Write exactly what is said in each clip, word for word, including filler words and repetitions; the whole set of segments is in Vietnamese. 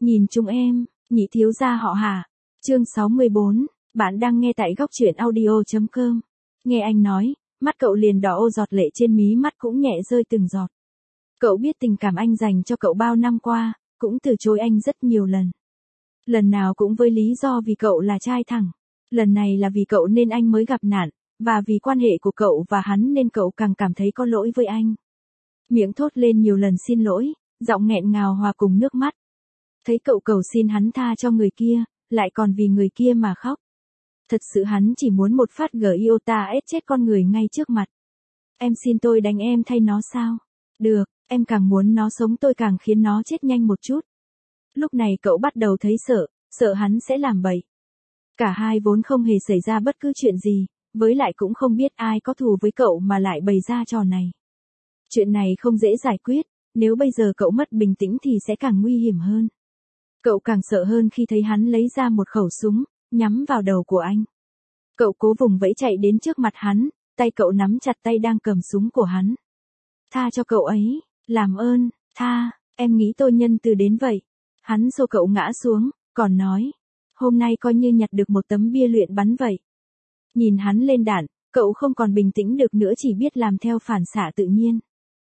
Nhìn chúng em, nhị thiếu gia họ Hà. Chương sáu mươi bốn, bạn đang nghe tại góc truyện audio chấm com. Nghe anh nói, mắt cậu liền đỏ ô, giọt lệ trên mí mắt cũng nhẹ rơi từng giọt. Cậu biết tình cảm anh dành cho cậu bao năm qua, cũng từ chối anh rất nhiều lần. Lần nào cũng với lý do vì cậu là trai thẳng. Lần này là vì cậu nên anh mới gặp nạn, và vì quan hệ của cậu và hắn nên cậu càng cảm thấy có lỗi với anh. Miệng thốt lên nhiều lần xin lỗi, giọng nghẹn ngào hòa cùng nước mắt. Thấy cậu cầu xin hắn tha cho người kia, lại còn vì người kia mà khóc. Thật sự hắn chỉ muốn một phát giota ép chết con người ngay trước mặt. Em xin tôi đánh em thay nó sao? Được, em càng muốn nó sống tôi càng khiến nó chết nhanh một chút. Lúc này cậu bắt đầu thấy sợ, sợ hắn sẽ làm bậy. Cả hai vốn không hề xảy ra bất cứ chuyện gì, với lại cũng không biết ai có thù với cậu mà lại bày ra trò này. Chuyện này không dễ giải quyết, nếu bây giờ cậu mất bình tĩnh thì sẽ càng nguy hiểm hơn. Cậu càng sợ hơn khi thấy hắn lấy ra một khẩu súng, nhắm vào đầu của anh. Cậu cố vùng vẫy chạy đến trước mặt hắn, tay cậu nắm chặt tay đang cầm súng của hắn. Tha cho cậu ấy, làm ơn, tha, em nghĩ tôi nhân từ đến vậy. Hắn xô cậu ngã xuống, còn nói, hôm nay coi như nhặt được một tấm bia luyện bắn vậy. Nhìn hắn lên đạn, cậu không còn bình tĩnh được nữa, chỉ biết làm theo phản xạ tự nhiên.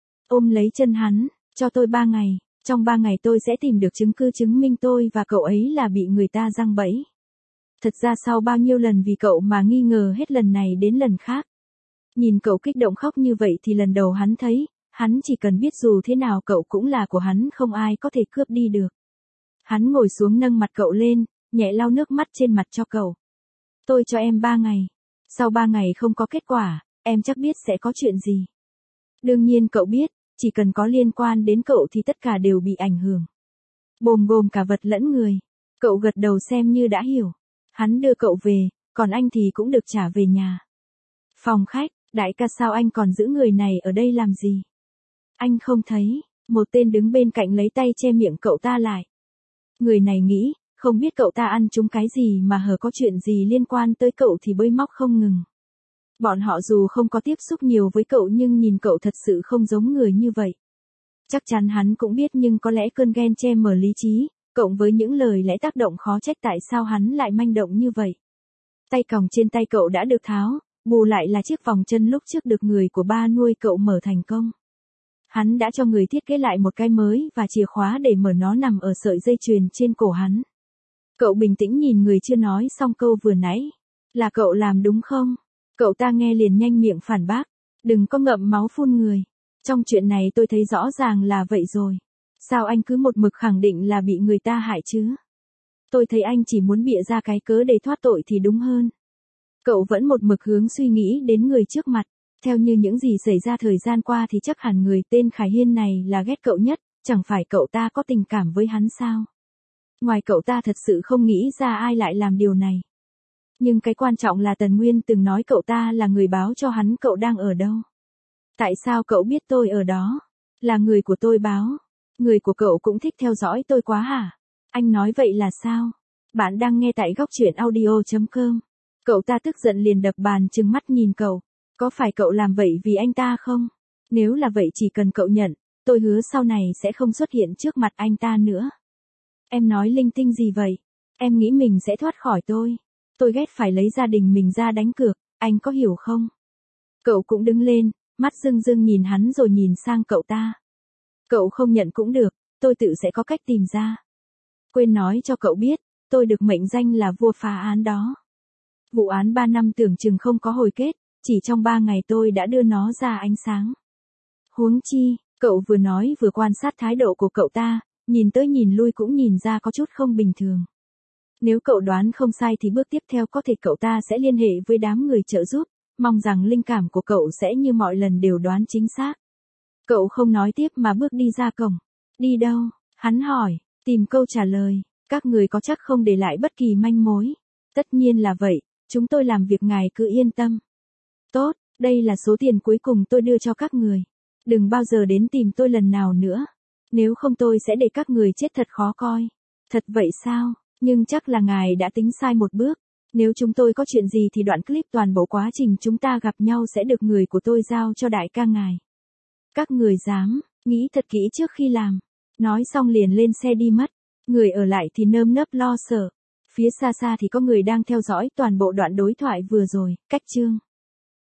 Ôm lấy chân hắn, cho tôi ba ngày, trong ba ngày tôi sẽ tìm được chứng cứ chứng minh tôi và cậu ấy là bị người ta giăng bẫy. Thật ra sau bao nhiêu lần vì cậu mà nghi ngờ hết lần này đến lần khác. Nhìn cậu kích động khóc như vậy thì lần đầu hắn thấy, hắn chỉ cần biết dù thế nào cậu cũng là của hắn, không ai có thể cướp đi được. Hắn ngồi xuống nâng mặt cậu lên, nhẹ lau nước mắt trên mặt cho cậu. Tôi cho em ba ngày. Sau ba ngày không có kết quả, em chắc biết sẽ có chuyện gì. Đương nhiên cậu biết, chỉ cần có liên quan đến cậu thì tất cả đều bị ảnh hưởng. Bồm gồm cả vật lẫn người. Cậu gật đầu xem như đã hiểu. Hắn đưa cậu về, còn anh thì cũng được trả về nhà. Phòng khách, đại ca sao anh còn giữ người này ở đây làm gì? Anh không thấy, một tên đứng bên cạnh lấy tay che miệng cậu ta lại. Người này nghĩ, không biết cậu ta ăn trúng cái gì mà hở có chuyện gì liên quan tới cậu thì bới móc không ngừng. Bọn họ dù không có tiếp xúc nhiều với cậu nhưng nhìn cậu thật sự không giống người như vậy. Chắc chắn hắn cũng biết, nhưng có lẽ cơn ghen che mờ lý trí, cộng với những lời lẽ tác động khó trách tại sao hắn lại manh động như vậy. Tay còng trên tay cậu đã được tháo, bù lại là chiếc vòng chân lúc trước được người của ba nuôi cậu mở thành công. Hắn đã cho người thiết kế lại một cái mới và chìa khóa để mở nó nằm ở sợi dây chuyền trên cổ hắn. Cậu bình tĩnh nhìn người chưa nói xong câu vừa nãy. Là cậu làm đúng không? Cậu ta nghe liền nhanh miệng phản bác. Đừng có ngậm máu phun người. Trong chuyện này tôi thấy rõ ràng là vậy rồi. Sao anh cứ một mực khẳng định là bị người ta hại chứ? Tôi thấy anh chỉ muốn bịa ra cái cớ để thoát tội thì đúng hơn. Cậu vẫn một mực hướng suy nghĩ đến người trước mặt. Theo như những gì xảy ra thời gian qua thì chắc hẳn người tên Khải Hiên này là ghét cậu nhất, chẳng phải cậu ta có tình cảm với hắn sao? Ngoài cậu ta thật sự không nghĩ ra ai lại làm điều này. Nhưng cái quan trọng là Tần Nguyên từng nói cậu ta là người báo cho hắn cậu đang ở đâu. Tại sao cậu biết tôi ở đó? Là người của tôi báo. Người của cậu cũng thích theo dõi tôi quá hả? Anh nói vậy là sao? Bạn đang nghe tại góc truyện audio chấm com. Cậu ta tức giận liền đập bàn trừng mắt nhìn cậu. Có phải cậu làm vậy vì anh ta không? Nếu là vậy chỉ cần cậu nhận, tôi hứa sau này sẽ không xuất hiện trước mặt anh ta nữa. Em nói linh tinh gì vậy? Em nghĩ mình sẽ thoát khỏi tôi. Tôi ghét phải lấy gia đình mình ra đánh cược, anh có hiểu không? Cậu cũng đứng lên, mắt rưng rưng nhìn hắn rồi nhìn sang cậu ta. Cậu không nhận cũng được, tôi tự sẽ có cách tìm ra. Quên nói cho cậu biết, tôi được mệnh danh là vua phá án đó. Vụ án ba năm tưởng chừng không có hồi kết, chỉ trong ba ngày tôi đã đưa nó ra ánh sáng. Huống chi, cậu vừa nói vừa quan sát thái độ của cậu ta, nhìn tới nhìn lui cũng nhìn ra có chút không bình thường. Nếu cậu đoán không sai thì bước tiếp theo có thể cậu ta sẽ liên hệ với đám người trợ giúp, mong rằng linh cảm của cậu sẽ như mọi lần đều đoán chính xác. Cậu không nói tiếp mà bước đi ra cổng. Đi đâu? Hắn hỏi, tìm câu trả lời. Các người có chắc không để lại bất kỳ manh mối? Tất nhiên là vậy, chúng tôi làm việc ngài cứ yên tâm. Tốt, đây là số tiền cuối cùng tôi đưa cho các người. Đừng bao giờ đến tìm tôi lần nào nữa. Nếu không tôi sẽ để các người chết thật khó coi. Thật vậy sao? Nhưng chắc là ngài đã tính sai một bước. Nếu chúng tôi có chuyện gì thì đoạn clip toàn bộ quá trình chúng ta gặp nhau sẽ được người của tôi giao cho đại ca ngài. Các người dám, nghĩ thật kỹ trước khi làm. Nói xong liền lên xe đi mất. Người ở lại thì nơm nớp lo sợ. Phía xa xa thì có người đang theo dõi toàn bộ đoạn đối thoại vừa rồi, cách chương.